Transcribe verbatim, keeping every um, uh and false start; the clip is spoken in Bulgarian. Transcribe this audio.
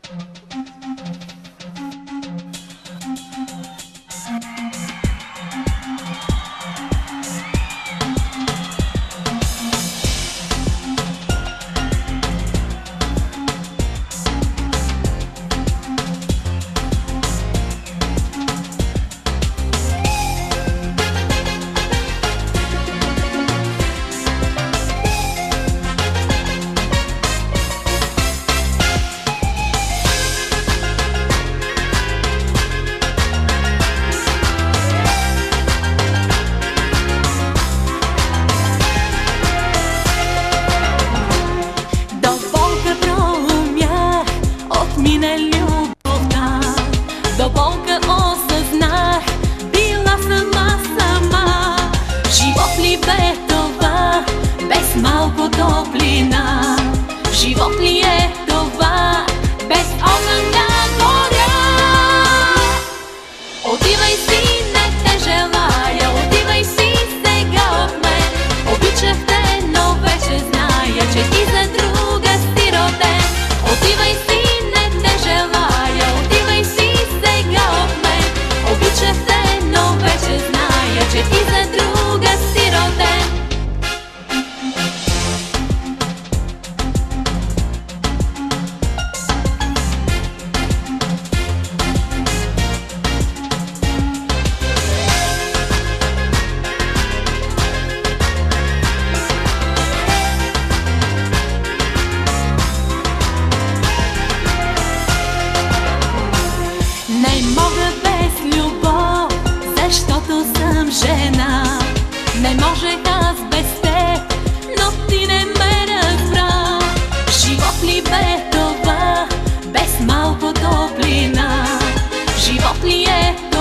Мине любовта, до болка осъзнах, била сама сама. Живот ли бе това, без малко топлина? Живот ли е това, без огън да горя? Отивай си, не те желая, отивай си сега от мен. Обичах те, но вече зная, че ти за друга си роден. Отивай си, желая, отивай си сега от мен. Обичах те, но вече зная, че ти за друга си роден. Не мога без любов, защото съм жена. Не можех аз без теб, но ти не ме разбра. Живот ли бе това, без малко топлина? Живот ли е това?